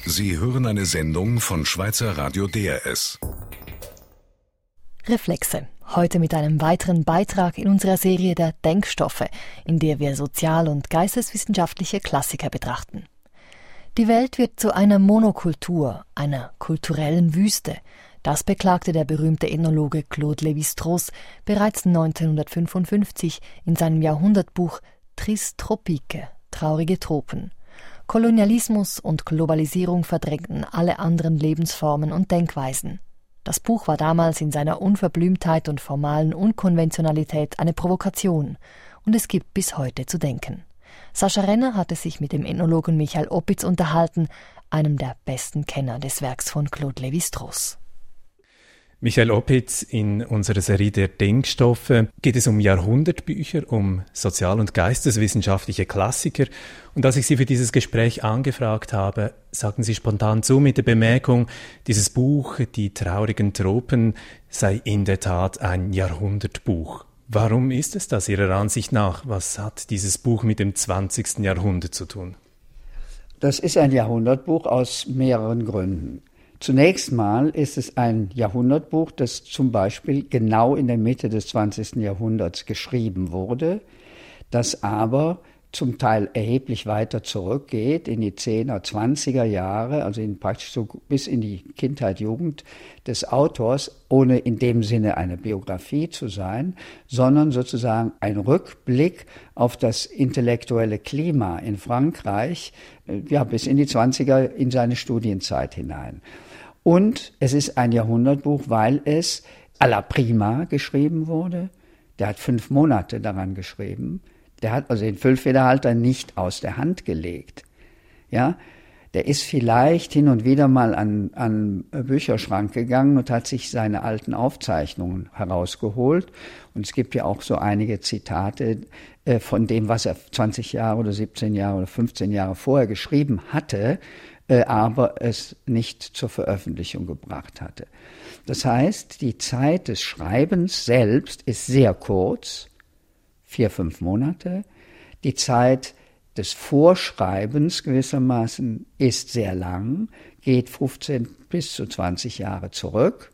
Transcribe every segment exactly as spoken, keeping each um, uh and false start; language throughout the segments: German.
Sie hören eine Sendung von Schweizer Radio D R S. Reflexe. Heute mit einem weiteren Beitrag in unserer Serie der Denkstoffe, in der wir sozial- und geisteswissenschaftliche Klassiker betrachten. Die Welt wird zu einer Monokultur, einer kulturellen Wüste. Das beklagte der berühmte Ethnologe Claude Lévi-Strauss bereits neunzehnhundertfünfundfünfzig in seinem Jahrhundertbuch Tristes Tropiques, traurige Tropen. Kolonialismus und Globalisierung verdrängten alle anderen Lebensformen und Denkweisen. Das Buch war damals in seiner Unverblümtheit und formalen Unkonventionalität eine Provokation, und es gibt bis heute zu denken. Sascha Renner hatte sich mit dem Ethnologen Michael Opitz unterhalten, einem der besten Kenner des Werks von Claude Lévi-Strauss. Michael Opitz, in unserer Serie der Denkstoffe geht es um Jahrhundertbücher, um sozial- und geisteswissenschaftliche Klassiker. Und als ich Sie für dieses Gespräch angefragt habe, sagten Sie spontan zu mit der Bemerkung, dieses Buch, Die traurigen Tropen, sei in der Tat ein Jahrhundertbuch. Warum ist es das Ihrer Ansicht nach? Was hat dieses Buch mit dem zwanzigsten Jahrhundert zu tun? Das ist ein Jahrhundertbuch aus mehreren Gründen. Zunächst mal ist es ein Jahrhundertbuch, das zum Beispiel genau in der Mitte des zwanzigsten Jahrhunderts geschrieben wurde, das aber zum Teil erheblich weiter zurückgeht in die zehner, zwanziger Jahre, also in praktisch so bis in die Kindheit, Jugend des Autors, ohne in dem Sinne eine Biografie zu sein, sondern sozusagen ein Rückblick auf das intellektuelle Klima in Frankreich, ja, bis in die zwanziger, in seine Studienzeit hinein. Und es ist ein Jahrhundertbuch, weil es à la prima geschrieben wurde. Der hat fünf Monate daran geschrieben. Der hat also den Füllfederhalter nicht aus der Hand gelegt. Ja, der ist vielleicht hin und wieder mal an an Bücherschrank gegangen und hat sich seine alten Aufzeichnungen herausgeholt. Und es gibt ja auch so einige Zitate äh, von dem, was er zwanzig Jahre oder siebzehn Jahre oder fünfzehn Jahre vorher geschrieben hatte, äh, aber es nicht zur Veröffentlichung gebracht hatte. Das heißt, die Zeit des Schreibens selbst ist sehr kurz, vier, fünf Monate. Die Zeit des Vorschreibens gewissermaßen ist sehr lang, geht fünfzehn bis zu zwanzig Jahre zurück,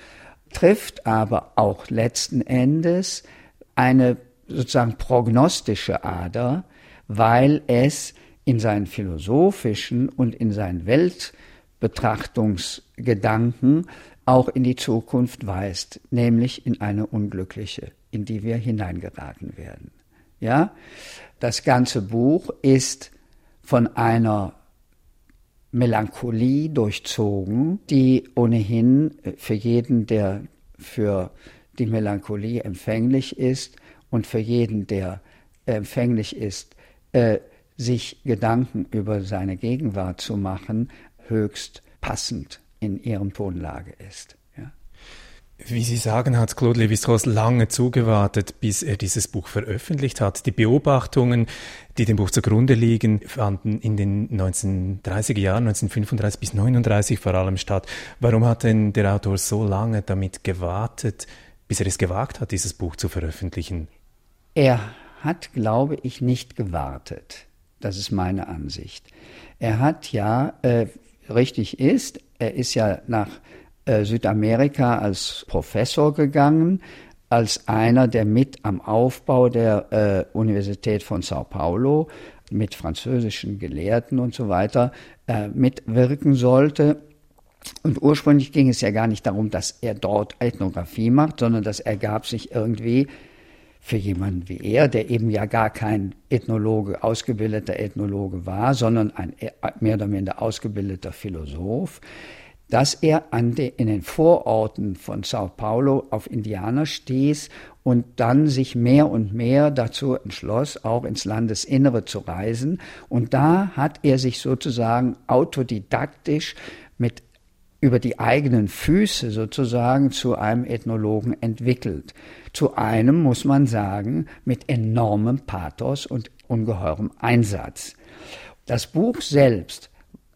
trifft aber auch letzten Endes eine sozusagen prognostische Ader, weil es in seinen philosophischen und in seinen Weltbetrachtungsgedanken auch in die Zukunft weist, nämlich in eine unglückliche, in die wir hineingeraten werden. Ja? Das ganze Buch ist von einer Melancholie durchzogen, die ohnehin für jeden, der für die Melancholie empfänglich ist und für jeden, der empfänglich ist, äh, sich Gedanken über seine Gegenwart zu machen, höchst passend in ihrem Tonlage ist. Ja. Wie Sie sagen, hat Claude Lévi-Strauss lange zugewartet, bis er dieses Buch veröffentlicht hat. Die Beobachtungen, die dem Buch zugrunde liegen, fanden in den neunzehnhundertdreißiger Jahren, neunzehnhundertfünfunddreißig bis neununddreißig vor allem statt. Warum hat denn der Autor so lange damit gewartet, bis er es gewagt hat, dieses Buch zu veröffentlichen? Er hat, glaube ich, nicht gewartet. Das ist meine Ansicht. Er hat ja, äh, richtig ist, er ist ja nach äh, Südamerika als Professor gegangen, als einer, der mit am Aufbau der äh, Universität von Sao Paulo mit französischen Gelehrten und so weiter äh, mitwirken sollte. Und ursprünglich ging es ja gar nicht darum, dass er dort Ethnographie macht, sondern das ergab sich irgendwie für jemanden wie er, der eben ja gar kein Ethnologe, ausgebildeter Ethnologe war, sondern ein mehr oder minder ausgebildeter Philosoph, dass er an de, in den Vororten von Sao Paulo auf Indianer stieß und dann sich mehr und mehr dazu entschloss, auch ins Landesinnere zu reisen. Und da hat er sich sozusagen autodidaktisch mit über die eigenen Füße sozusagen zu einem Ethnologen entwickelt. Zu einem, muss man sagen, mit enormem Pathos und ungeheurem Einsatz. Das Buch selbst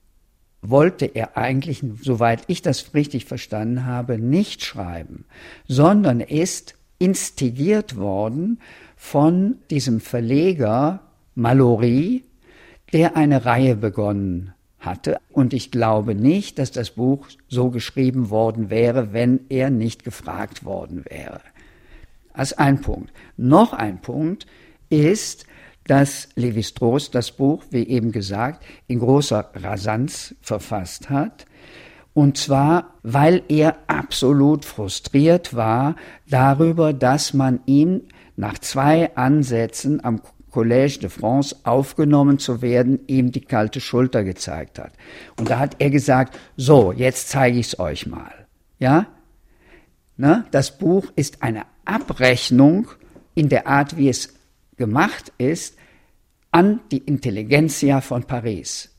wollte er eigentlich, soweit ich das richtig verstanden habe, nicht schreiben, sondern ist instigiert worden von diesem Verleger Mallory, der eine Reihe begonnen hatte. Und ich glaube nicht, dass das Buch so geschrieben worden wäre, wenn er nicht gefragt worden wäre. Das ist ein Punkt. Noch ein Punkt ist, dass Lévi-Strauss das Buch, wie eben gesagt, in großer Rasanz verfasst hat. Und zwar, weil er absolut frustriert war darüber, dass man ihm nach zwei Ansätzen am Collège de France aufgenommen zu werden, ihm die kalte Schulter gezeigt hat. Und da hat er gesagt, so, jetzt zeige ich es euch mal. Ja? Ne? Das Buch ist eine Abrechnung in der Art, wie es gemacht ist, an die Intelligentsia von Paris.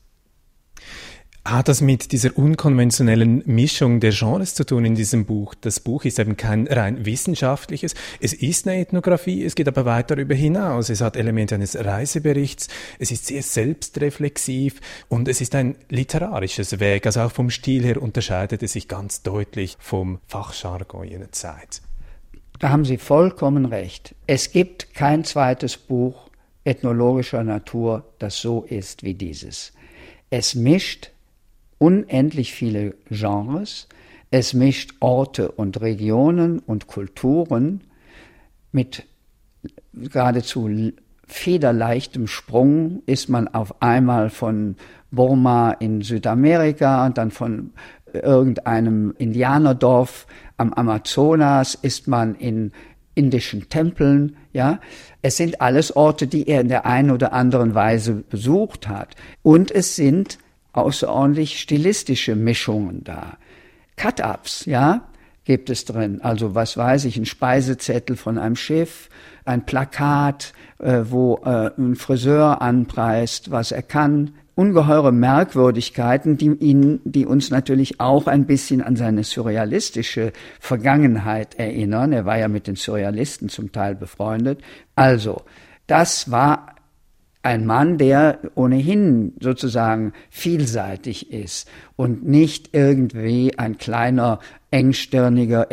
Hat das mit dieser unkonventionellen Mischung der Genres zu tun in diesem Buch? Das Buch ist eben kein rein wissenschaftliches. Es ist eine Ethnographie, es geht aber weit darüber hinaus. Es hat Elemente eines Reiseberichts, es ist sehr selbstreflexiv und es ist ein literarisches Werk. Also auch vom Stil her unterscheidet es sich ganz deutlich vom Fachjargon jener Zeit. Da haben Sie vollkommen recht. Es gibt kein zweites Buch ethnologischer Natur, das so ist wie dieses. Es mischt unendlich viele Genres, es mischt Orte und Regionen und Kulturen mit geradezu federleichtem Sprung ist man auf einmal von Burma in Südamerika und dann von irgendeinem Indianerdorf am Amazonas ist man in indischen Tempeln, ja. Es sind alles Orte, die er in der einen oder anderen Weise besucht hat. Und es sind außerordentlich stilistische Mischungen da. Cut-ups, ja, gibt es drin. Also was weiß ich, ein Speisezettel von einem Schiff, ein Plakat, äh, wo äh, ein Friseur anpreist, was er kann. Ungeheure Merkwürdigkeiten, die ihn, die uns natürlich auch ein bisschen an seine surrealistische Vergangenheit erinnern. Er war ja mit den Surrealisten zum Teil befreundet. Also, das war ein Mann, der ohnehin sozusagen vielseitig ist und nicht irgendwie ein kleiner, engstirniger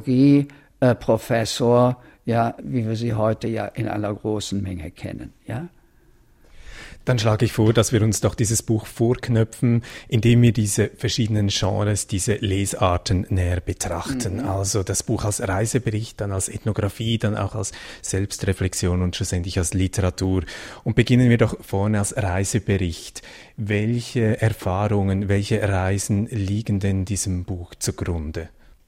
Ethnologie-Professor, ja, wie wir sie heute ja in aller großen Menge kennen, ja. Dann schlage ich vor, dass wir uns doch dieses Buch vorknöpfen, indem wir diese verschiedenen Genres, diese Lesarten näher betrachten. Mhm. Also das Buch als Reisebericht, dann als Ethnographie, dann auch als Selbstreflexion und schlussendlich als Literatur. Und beginnen wir doch vorne als Reisebericht. Welche Erfahrungen, welche Reisen liegen denn diesem Buch zugrunde?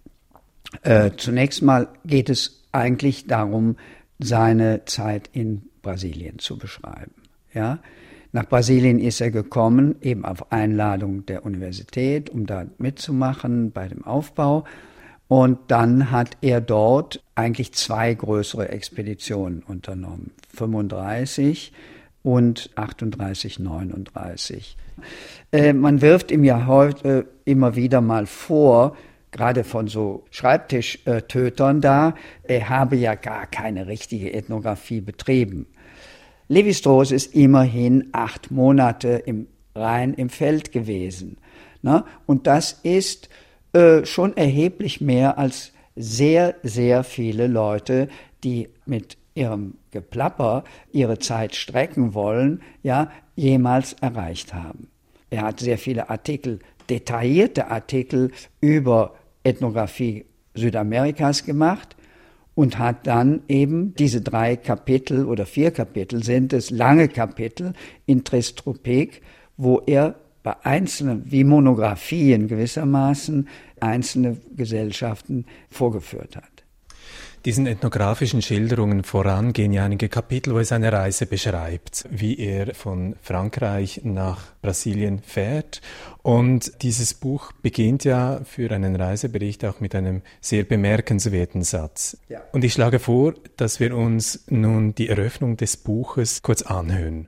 Äh, zunächst mal geht es eigentlich darum, seine Zeit in Brasilien zu beschreiben. Ja? Nach Brasilien ist er gekommen, eben auf Einladung der Universität, um da mitzumachen bei dem Aufbau. Und dann hat er dort eigentlich zwei größere Expeditionen unternommen, fünfunddreißig und achtunddreißig, neununddreißig. Äh, man wirft ihm ja heute immer wieder mal vor, gerade von so Schreibtischtötern da, er habe ja gar keine richtige Ethnographie betrieben. Lévi-Strauss ist immerhin acht Monate im, rein im Feld gewesen. Ne? Und das ist äh, schon erheblich mehr als sehr, sehr viele Leute, die mit ihrem Geplapper ihre Zeit strecken wollen, ja, jemals erreicht haben. Er hat sehr viele Artikel, detaillierte Artikel über Ethnographie Südamerikas gemacht und hat dann eben diese drei Kapitel oder vier Kapitel sind es, lange Kapitel in Tres-Tropiques, wo er bei einzelnen, wie Monographien gewissermaßen, einzelne Gesellschaften vorgeführt hat. Diesen ethnografischen Schilderungen voran gehen ja einige Kapitel, wo er seine Reise beschreibt, wie er von Frankreich nach Brasilien fährt. Und dieses Buch beginnt ja für einen Reisebericht auch mit einem sehr bemerkenswerten Satz. Ja. Und ich schlage vor, dass wir uns nun die Eröffnung des Buches kurz anhören.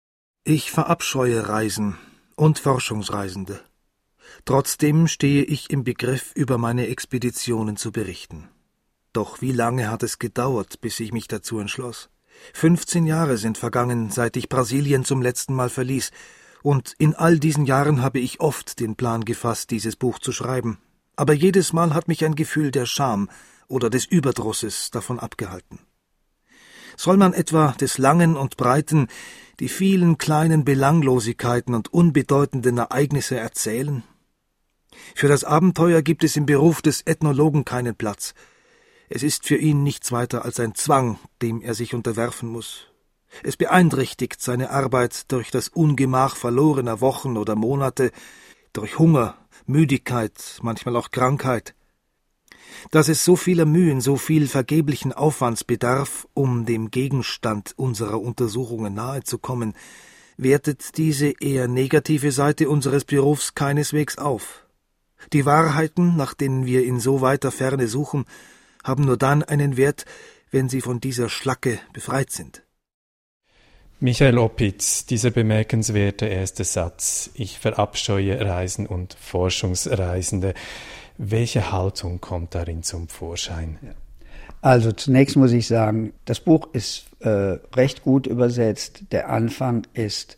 Ich verabscheue Reisen und Forschungsreisende. Trotzdem stehe ich im Begriff, über meine Expeditionen zu berichten. Doch wie lange hat es gedauert, bis ich mich dazu entschloss? fünfzehn Jahre sind vergangen, seit ich Brasilien zum letzten Mal verließ, und in all diesen Jahren habe ich oft den Plan gefasst, dieses Buch zu schreiben. Aber jedes Mal hat mich ein Gefühl der Scham oder des Überdrusses davon abgehalten. Soll man etwa des Langen und Breiten, die vielen kleinen Belanglosigkeiten und unbedeutenden Ereignisse erzählen? Für das Abenteuer gibt es im Beruf des Ethnologen keinen Platz. Es ist für ihn nichts weiter als ein Zwang, dem er sich unterwerfen muss. Es beeinträchtigt seine Arbeit durch das Ungemach verlorener Wochen oder Monate, durch Hunger, Müdigkeit, manchmal auch Krankheit. Dass es so vieler Mühen, so viel vergeblichen Aufwands bedarf, um dem Gegenstand unserer Untersuchungen nahe zu kommen, wertet diese eher negative Seite unseres Berufs keineswegs auf. Die Wahrheiten, nach denen wir in so weiter Ferne suchen, haben nur dann einen Wert, wenn sie von dieser Schlacke befreit sind. Michael Opitz, dieser bemerkenswerte erste Satz, ich verabscheue Reisen und Forschungsreisende. Welche Haltung kommt darin zum Vorschein? Also zunächst muss ich sagen, das Buch ist äh, recht gut übersetzt, der Anfang ist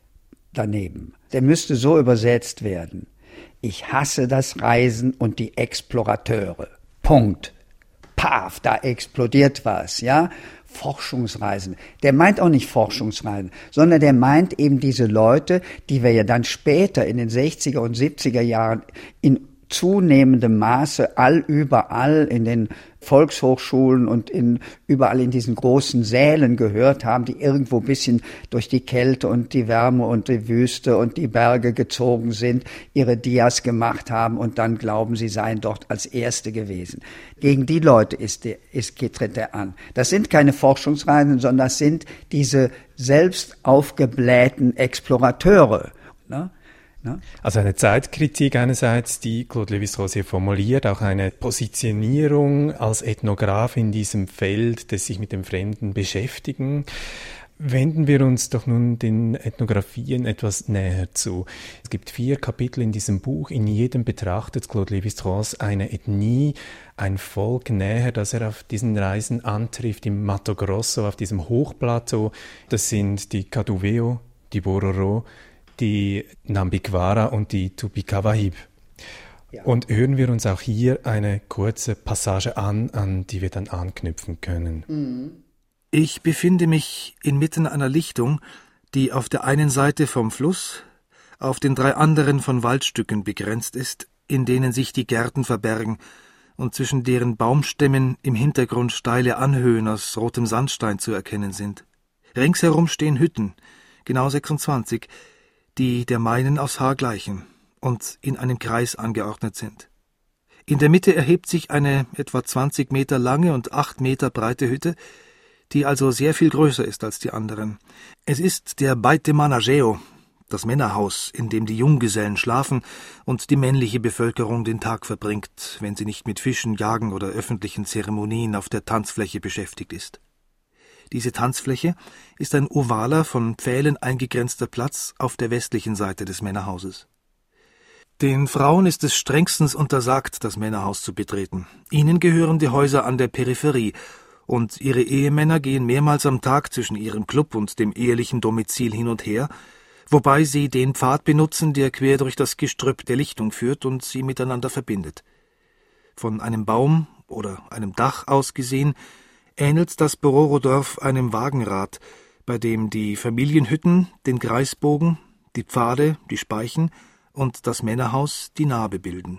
daneben. Der müsste so übersetzt werden: Ich hasse das Reisen und die Explorateure. Punkt. Paf, da explodiert was, ja? Forschungsreisen. Der meint auch nicht Forschungsreisen, sondern der meint eben diese Leute, die wir ja dann später in den sechziger und siebziger Jahren in zunehmendem Maße allüberall in den Volkshochschulen und in, überall in diesen großen Sälen gehört haben, die irgendwo ein bisschen durch die Kälte und die Wärme und die Wüste und die Berge gezogen sind, ihre Dias gemacht haben und dann glauben, sie seien dort als Erste gewesen. Gegen die Leute ist, der, ist, tritt er an. Das sind keine Forschungsreisen, sondern das sind diese selbst aufgeblähten Explorateure, ne? Also eine Zeitkritik einerseits, die Claude Lévi-Strauss hier formuliert, auch eine Positionierung als Ethnograph in diesem Feld, das sich mit dem Fremden beschäftigen. Wenden wir uns doch nun den Ethnographien etwas näher zu. Es gibt vier Kapitel in diesem Buch. In jedem betrachtet Claude Lévi-Strauss eine Ethnie, ein Volk näher, das er auf diesen Reisen antrifft, im Mato Grosso, auf diesem Hochplateau. Das sind die Kaduveo, die Bororo, die Nambikwara und die Tupikawahib. Ja. Und hören wir uns auch hier eine kurze Passage an, an die wir dann anknüpfen können. Mhm. Ich befinde mich inmitten einer Lichtung, die auf der einen Seite vom Fluss, auf den drei anderen von Waldstücken begrenzt ist, in denen sich die Gärten verbergen und zwischen deren Baumstämmen im Hintergrund steile Anhöhen aus rotem Sandstein zu erkennen sind. Ringsherum stehen Hütten, genau sechsundzwanzig, die der meinen aus Haar gleichen und in einem Kreis angeordnet sind. In der Mitte erhebt sich eine etwa zwanzig Meter lange und acht Meter breite Hütte, die also sehr viel größer ist als die anderen. Es ist der Baite Manageo, das Männerhaus, in dem die Junggesellen schlafen und die männliche Bevölkerung den Tag verbringt, wenn sie nicht mit Fischen, Jagen oder öffentlichen Zeremonien auf der Tanzfläche beschäftigt ist. Diese Tanzfläche ist ein ovaler, von Pfählen eingegrenzter Platz auf der westlichen Seite des Männerhauses. Den Frauen ist es strengstens untersagt, das Männerhaus zu betreten. Ihnen gehören die Häuser an der Peripherie, und ihre Ehemänner gehen mehrmals am Tag zwischen ihrem Club und dem ehelichen Domizil hin und her, wobei sie den Pfad benutzen, der quer durch das Gestrüpp der Lichtung führt und sie miteinander verbindet. Von einem Baum oder einem Dach aus gesehen ähnelt das Bororo-Dorf einem Wagenrad, bei dem die Familienhütten den Kreisbogen, die Pfade, die Speichen und das Männerhaus die Nabe bilden.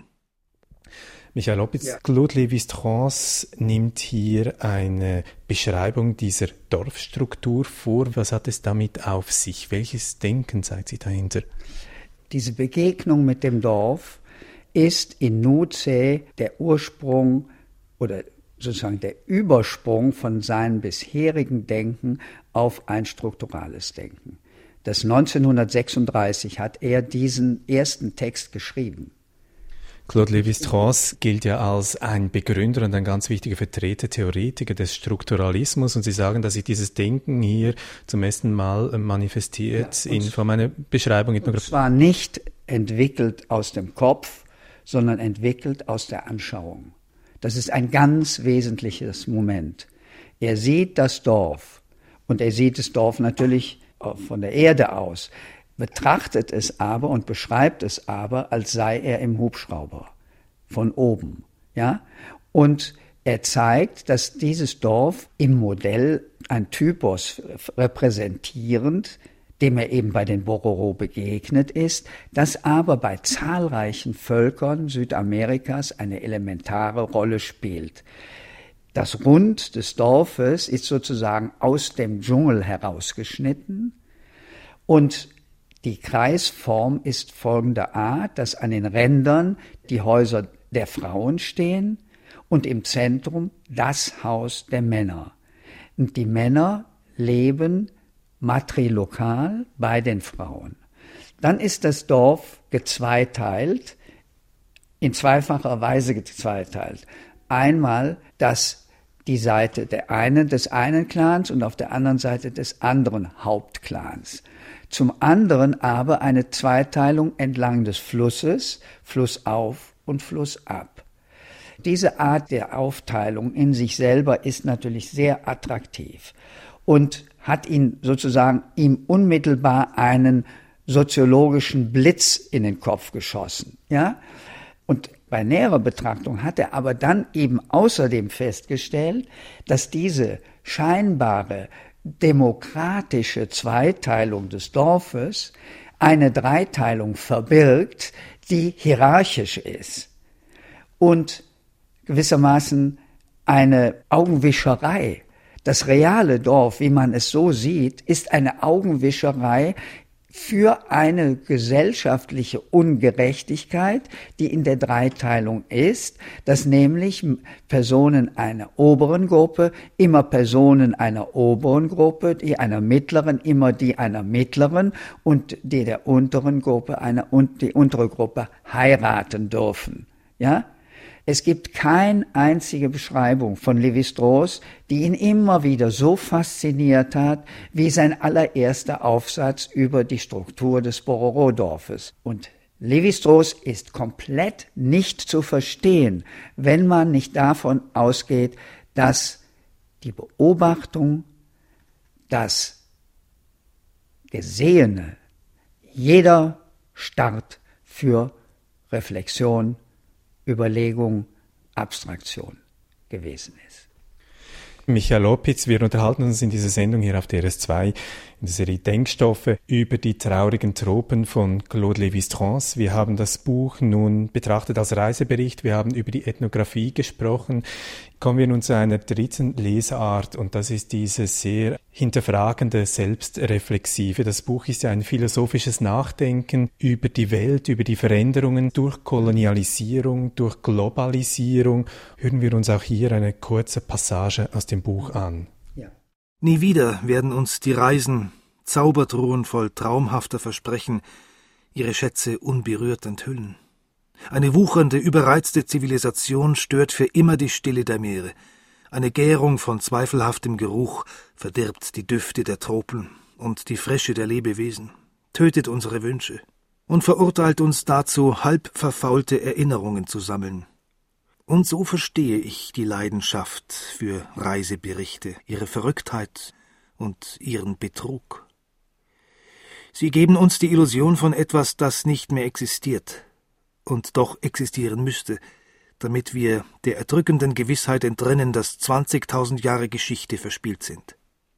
Michael Opitz, ja. Claude Lévi-Strauss nimmt hier eine Beschreibung dieser Dorfstruktur vor. Was hat es damit auf sich? Welches Denken zeigt sich dahinter? Diese Begegnung mit dem Dorf ist in Nuce der Ursprung oder sozusagen der Übersprung von seinem bisherigen Denken auf ein strukturales Denken. Das neunzehnhundertsechsunddreißig hat er diesen ersten Text geschrieben. Claude Lévi-Strauss gilt ja als ein Begründer und ein ganz wichtiger Vertreter, Theoretiker des Strukturalismus, und Sie sagen, dass sich dieses Denken hier zum ersten Mal manifestiert ja, in Form einer Beschreibung. Und zwar nicht entwickelt aus dem Kopf, sondern entwickelt aus der Anschauung. Das ist ein ganz wesentliches Moment. Er sieht das Dorf und er sieht das Dorf natürlich von der Erde aus, betrachtet es aber und beschreibt es aber, als sei er im Hubschrauber von oben, ja? Und er zeigt, dass dieses Dorf im Modell ein Typus repräsentierend dem er eben bei den Bororo begegnet ist, das aber bei zahlreichen Völkern Südamerikas eine elementare Rolle spielt. Das Rund des Dorfes ist sozusagen aus dem Dschungel herausgeschnitten und die Kreisform ist folgender Art, dass an den Rändern die Häuser der Frauen stehen und im Zentrum das Haus der Männer. Und die Männer leben matrilokal bei den Frauen. Dann ist das Dorf gezweiteilt, in zweifacher Weise gezweiteilt. Einmal das die Seite der einen, des einen Clans und auf der anderen Seite des anderen Hauptclans. Zum anderen aber eine Zweiteilung entlang des Flusses, Flussauf und Flussab. Diese Art der Aufteilung in sich selber ist natürlich sehr attraktiv und hat ihn sozusagen ihm unmittelbar einen soziologischen Blitz in den Kopf geschossen, ja? Und bei näherer Betrachtung hat er aber dann eben außerdem festgestellt, dass diese scheinbare demokratische Zweiteilung des Dorfes eine Dreiteilung verbirgt, die hierarchisch ist und gewissermaßen eine Augenwischerei. Das reale Dorf, wie man es so sieht, ist eine Augenwischerei für eine gesellschaftliche Ungerechtigkeit, die in der Dreiteilung ist, dass nämlich Personen einer oberen Gruppe immer Personen einer oberen Gruppe, die einer mittleren immer die einer mittleren und die der unteren Gruppe einer und die untere Gruppe heiraten dürfen. Ja? Es gibt keine einzige Beschreibung von Lévi-Strauss, die ihn immer wieder so fasziniert hat, wie sein allererster Aufsatz über die Struktur des Bororo-Dorfes. Und Lévi-Strauss ist komplett nicht zu verstehen, wenn man nicht davon ausgeht, dass die Beobachtung, das Gesehene, jeder Start für Reflexion, Überlegung, Abstraktion gewesen ist. Michael Opitz, wir unterhalten uns in dieser Sendung hier auf D R S zwei in der Serie Denkstoffe über die traurigen Tropen von Claude Lévi-Strauss. Wir haben das Buch nun betrachtet als Reisebericht, wir haben über die Ethnographie gesprochen. Kommen wir nun zu einer dritten Lesart und das ist diese sehr hinterfragende, selbstreflexive. Das Buch ist ja ein philosophisches Nachdenken über die Welt, über die Veränderungen durch Kolonialisierung, durch Globalisierung. Hören wir uns auch hier eine kurze Passage aus dem Buch an. Ja. Nie wieder werden uns die Reisen, Zaubertruhen voll traumhafter Versprechen, ihre Schätze unberührt enthüllen. Eine wuchernde, überreizte Zivilisation stört für immer die Stille der Meere. Eine Gärung von zweifelhaftem Geruch verdirbt die Düfte der Tropen und die Frische der Lebewesen, tötet unsere Wünsche und verurteilt uns dazu, halb verfaulte Erinnerungen zu sammeln. Und so verstehe ich die Leidenschaft für Reiseberichte, ihre Verrücktheit und ihren Betrug. Sie geben uns die Illusion von etwas, das nicht mehr existiert und doch existieren müsste, damit wir der erdrückenden Gewissheit entrinnen, dass zwanzigtausend Jahre Geschichte verspielt sind.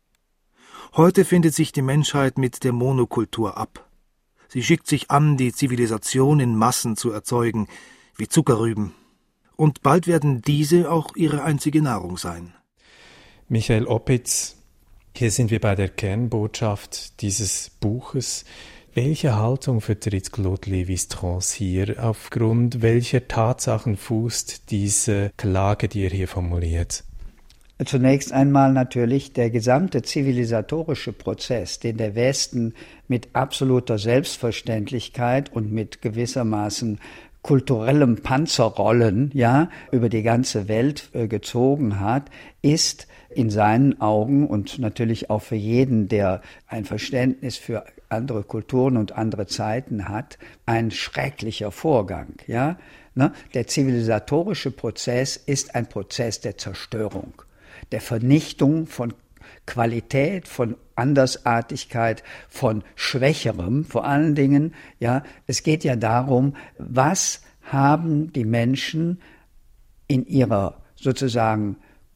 Heute findet sich die Menschheit mit der Monokultur ab. Sie schickt sich an, die Zivilisation in Massen zu erzeugen, wie Zuckerrüben. Und bald werden diese auch ihre einzige Nahrung sein. Michael Opitz, hier sind wir bei der Kernbotschaft dieses Buches. Welche Haltung vertritt Claude Lévi-Strauss hier? Aufgrund welcher Tatsachen fußt diese Klage, die er hier formuliert? Zunächst einmal natürlich der gesamte zivilisatorische Prozess, den der Westen mit absoluter Selbstverständlichkeit und mit gewissermaßen kulturellem Panzerrollen, ja, über die ganze Welt äh, gezogen hat, ist in seinen Augen und natürlich auch für jeden, der ein Verständnis für andere Kulturen und andere Zeiten hat, ein schrecklicher Vorgang, ja. Ne? Der zivilisatorische Prozess ist ein Prozess der Zerstörung, der Vernichtung von Qualität, von Andersartigkeit, von Schwächerem, vor allen Dingen, ja, es geht ja darum, was haben die Menschen in ihrer sozusagen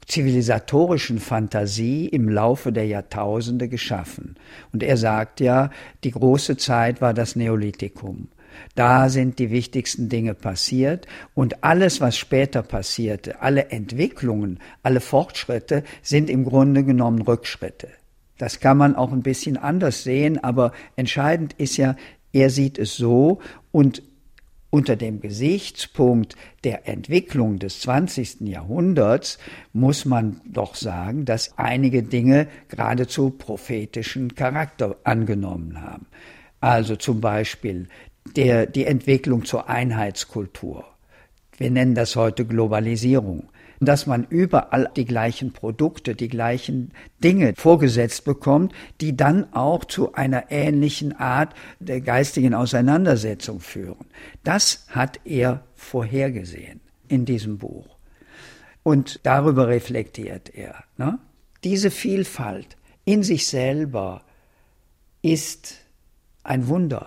zivilisatorischen Fantasie im Laufe der Jahrtausende geschaffen. Und er sagt ja, die große Zeit war das Neolithikum. Da sind die wichtigsten Dinge passiert und alles, was später passierte, alle Entwicklungen, alle Fortschritte sind im Grunde genommen Rückschritte. Das kann man auch ein bisschen anders sehen, aber entscheidend ist ja, er sieht es so und unter dem Gesichtspunkt der Entwicklung des zwanzigsten Jahrhunderts muss man doch sagen, dass einige Dinge geradezu prophetischen Charakter angenommen haben. Also zum Beispiel der, die Entwicklung zur Einheitskultur. Wir nennen das heute Globalisierung. Dass man überall die gleichen Produkte, die gleichen Dinge vorgesetzt bekommt, die dann auch zu einer ähnlichen Art der geistigen Auseinandersetzung führen. Das hat er vorhergesehen in diesem Buch. Und darüber reflektiert er. Ne? Diese Vielfalt in sich selber ist ein Wunder.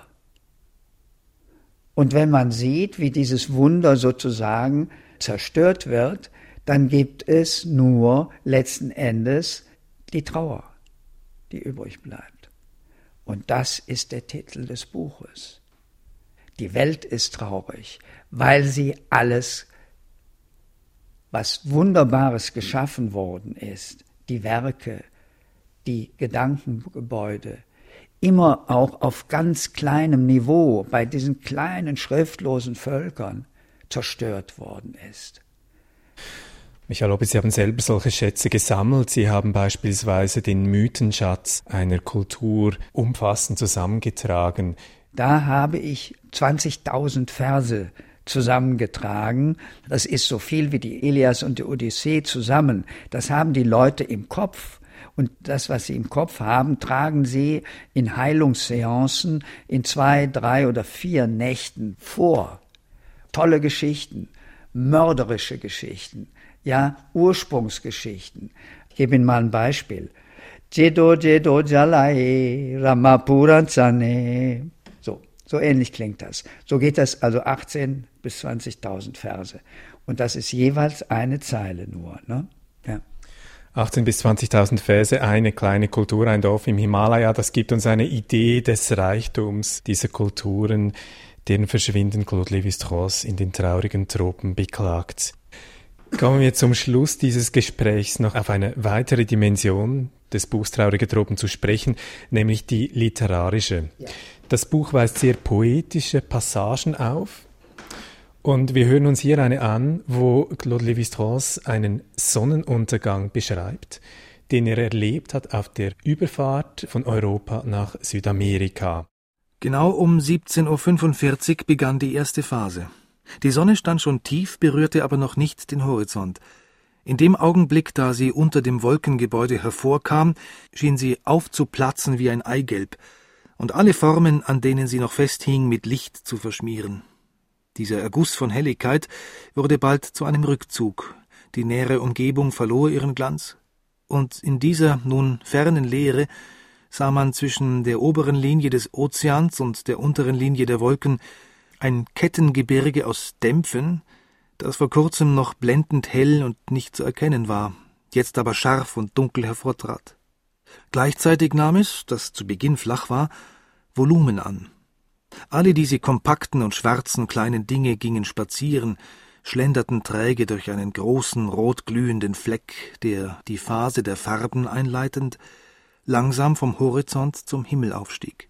Und wenn man sieht, wie dieses Wunder sozusagen zerstört wird, dann gibt es nur letzten Endes die Trauer, die übrig bleibt. Und das ist der Titel des Buches. Die Welt ist traurig, weil sie alles, was Wunderbares geschaffen worden ist, die Werke, die Gedankengebäude, immer auch auf ganz kleinem Niveau bei diesen kleinen schriftlosen Völkern zerstört worden ist. Michael Opitz, Sie haben selber solche Schätze gesammelt. Sie haben beispielsweise den Mythenschatz einer Kultur umfassend zusammengetragen. Da habe ich zwanzigtausend Verse zusammengetragen. Das ist so viel wie die Ilias und die Odyssee zusammen. Das haben die Leute im Kopf. Und das, was sie im Kopf haben, tragen sie in Heilungsseancen in zwei, drei oder vier Nächten vor. Tolle Geschichten, mörderische Geschichten. Ja, Ursprungsgeschichten. Ich gebe Ihnen mal ein Beispiel. Jedo Jedo Jalai Ramapuranzane. So, so ähnlich klingt das. So geht das also achtzehn bis zwanzigtausend Verse. Und das ist jeweils eine Zeile nur, ne? Ja. achtzehn bis zwanzigtausend Verse, eine kleine Kultur, ein Dorf im Himalaya, das gibt uns eine Idee des Reichtums dieser Kulturen, deren Verschwinden Claude Lévi-Strauss in den traurigen Tropen beklagt. Kommen wir zum Schluss dieses Gesprächs noch auf eine weitere Dimension des Buchs Traurige Tropen zu sprechen, nämlich die literarische. Ja. Das Buch weist sehr poetische Passagen auf und wir hören uns hier eine an, wo Claude Lévi-Strauss einen Sonnenuntergang beschreibt, den er erlebt hat auf der Überfahrt von Europa nach Südamerika. Genau um siebzehn Uhr fünfundvierzig begann die erste Phase. Die Sonne stand schon tief, berührte aber noch nicht den Horizont. In dem Augenblick, da sie unter dem Wolkengebäude hervorkam, schien sie aufzuplatzen wie ein Eigelb und alle Formen, an denen sie noch festhing, mit Licht zu verschmieren. Dieser Erguss von Helligkeit wurde bald zu einem Rückzug. Die nähere Umgebung verlor ihren Glanz. Und in dieser nun fernen Leere sah man zwischen der oberen Linie des Ozeans und der unteren Linie der Wolken ein Kettengebirge aus Dämpfen, das vor kurzem noch blendend hell und nicht zu erkennen war, jetzt aber scharf und dunkel hervortrat. Gleichzeitig nahm es, das zu Beginn flach war, Volumen an. Alle diese kompakten und schwarzen kleinen Dinge gingen spazieren, schlenderten träge durch einen großen, rotglühenden Fleck, der, die Phase der Farben einleitend, langsam vom Horizont zum Himmel aufstieg.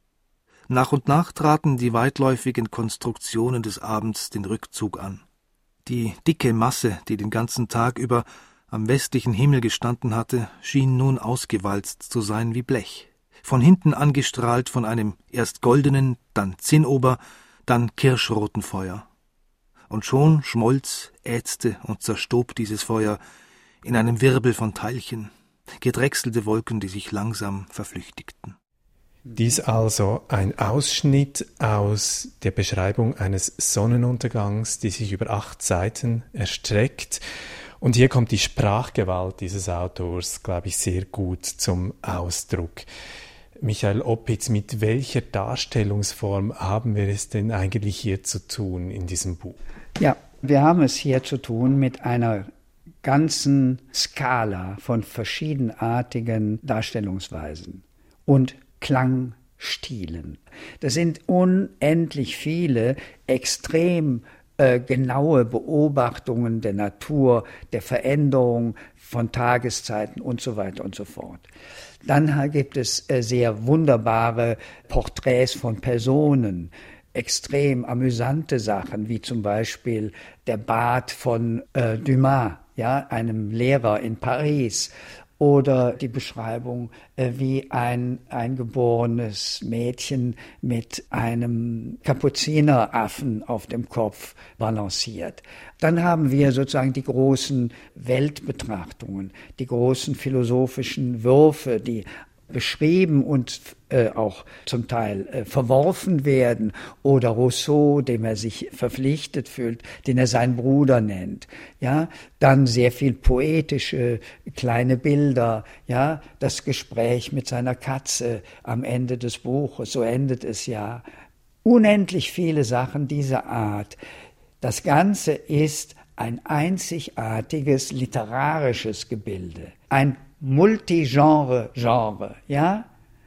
Nach und nach traten die weitläufigen Konstruktionen des Abends den Rückzug an. Die dicke Masse, die den ganzen Tag über am westlichen Himmel gestanden hatte, schien nun ausgewalzt zu sein wie Blech, von hinten angestrahlt von einem erst goldenen, dann Zinnober, dann kirschroten Feuer. Und schon schmolz, ätzte und zerstob dieses Feuer in einem Wirbel von Teilchen, gedrechselte Wolken, die sich langsam verflüchtigten. Dies also ein Ausschnitt aus der Beschreibung eines Sonnenuntergangs, die sich über acht Seiten erstreckt. Und hier kommt die Sprachgewalt dieses Autors, glaube ich, sehr gut zum Ausdruck. Michael Opitz, mit welcher Darstellungsform haben wir es denn eigentlich hier zu tun in diesem Buch? Ja, wir haben es hier zu tun mit einer ganzen Skala von verschiedenartigen Darstellungsweisen und Klangstilen. Das sind unendlich viele extrem äh, genaue Beobachtungen der Natur, der Veränderung von Tageszeiten und so weiter und so fort. Dann gibt es äh, sehr wunderbare Porträts von Personen, extrem amüsante Sachen, wie zum Beispiel der Bart von äh, Dumas, ja, einem Lehrer in Paris, oder die Beschreibung, äh, wie ein eingeborenes Mädchen mit einem Kapuzineraffen auf dem Kopf balanciert. Dann haben wir sozusagen die großen Weltbetrachtungen, die großen philosophischen Würfe, die beschrieben und äh, auch zum Teil äh, verworfen werden, oder Rousseau, dem er sich verpflichtet fühlt, den er seinen Bruder nennt. Ja, dann sehr viel poetische kleine Bilder, ja, das Gespräch mit seiner Katze am Ende des Buches, so endet es ja. Unendlich viele Sachen dieser Art. Das Ganze ist ein einzigartiges literarisches Gebilde, ein Multigenre-Genre, ja,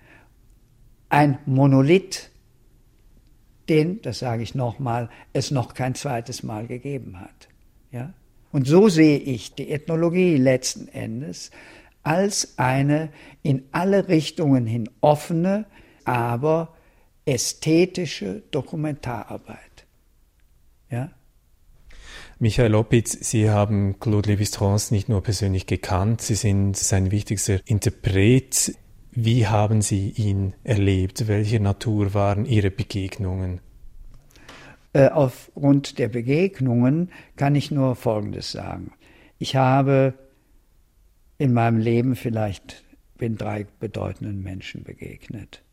ein Monolith, den, das sage ich nochmal, es noch kein zweites Mal gegeben hat, ja. Und so sehe ich die Ethnologie letzten Endes als eine in alle Richtungen hin offene, aber ästhetische Dokumentararbeit, ja. Michael Opitz, Sie haben Claude Lévi-Strauss nicht nur persönlich gekannt, Sie sind sein wichtigster Interpret. Wie haben Sie ihn erlebt? Welcher Natur waren Ihre Begegnungen? Äh, aufgrund der Begegnungen kann ich nur Folgendes sagen. Ich habe in meinem Leben vielleicht bin drei bedeutenden Menschen begegnet.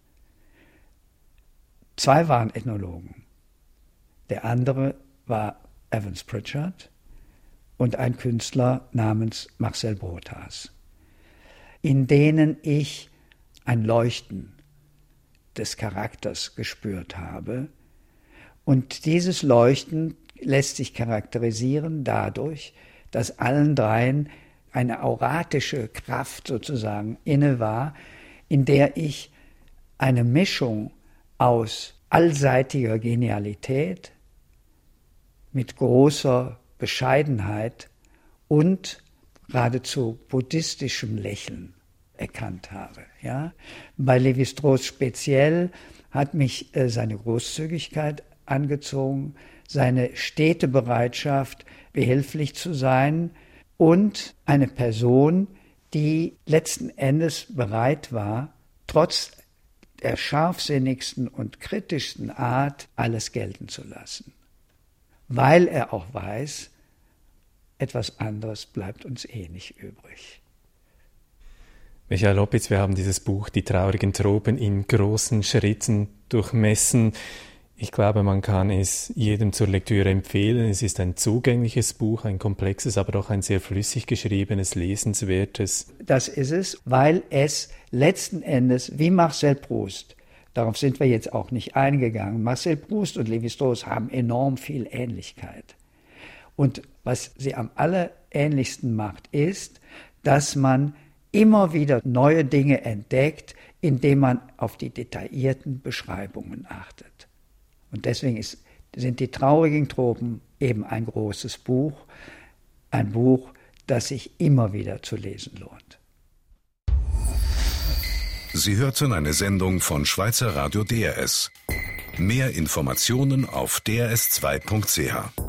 Zwei waren Ethnologen. Der andere war Evans Pritchard und ein Künstler namens Marcel Brothas, in denen ich ein Leuchten des Charakters gespürt habe. Und dieses Leuchten lässt sich charakterisieren dadurch, dass allen dreien eine auratische Kraft sozusagen inne war, in der ich eine Mischung aus allseitiger Genialität, mit großer Bescheidenheit und geradezu buddhistischem Lächeln erkannt habe. Ja? Bei Lévi-Strauss speziell hat mich äh, seine Großzügigkeit angezogen, seine stete Bereitschaft, behilflich zu sein, und eine Person, die letzten Endes bereit war, trotz der scharfsinnigsten und kritischsten Art alles gelten zu lassen. Weil er auch weiß, etwas anderes bleibt uns eh nicht übrig. Michael Opitz, wir haben dieses Buch Die traurigen Tropen in großen Schritten durchmessen. Ich glaube, man kann es jedem zur Lektüre empfehlen. Es ist ein zugängliches Buch, ein komplexes, aber auch ein sehr flüssig geschriebenes, lesenswertes. Das ist es, weil es letzten Endes, wie Marcel Proust, darauf sind wir jetzt auch nicht eingegangen, Marcel Proust und Lévi-Strauss haben enorm viel Ähnlichkeit. Und was sie am allerähnlichsten macht, ist, dass man immer wieder neue Dinge entdeckt, indem man auf die detaillierten Beschreibungen achtet. Und deswegen ist, sind die traurigen Tropen eben ein großes Buch, ein Buch, das sich immer wieder zu lesen lohnt. Sie hörten eine Sendung von Schweizer Radio D R S. Mehr Informationen auf d r s zwei punkt c h.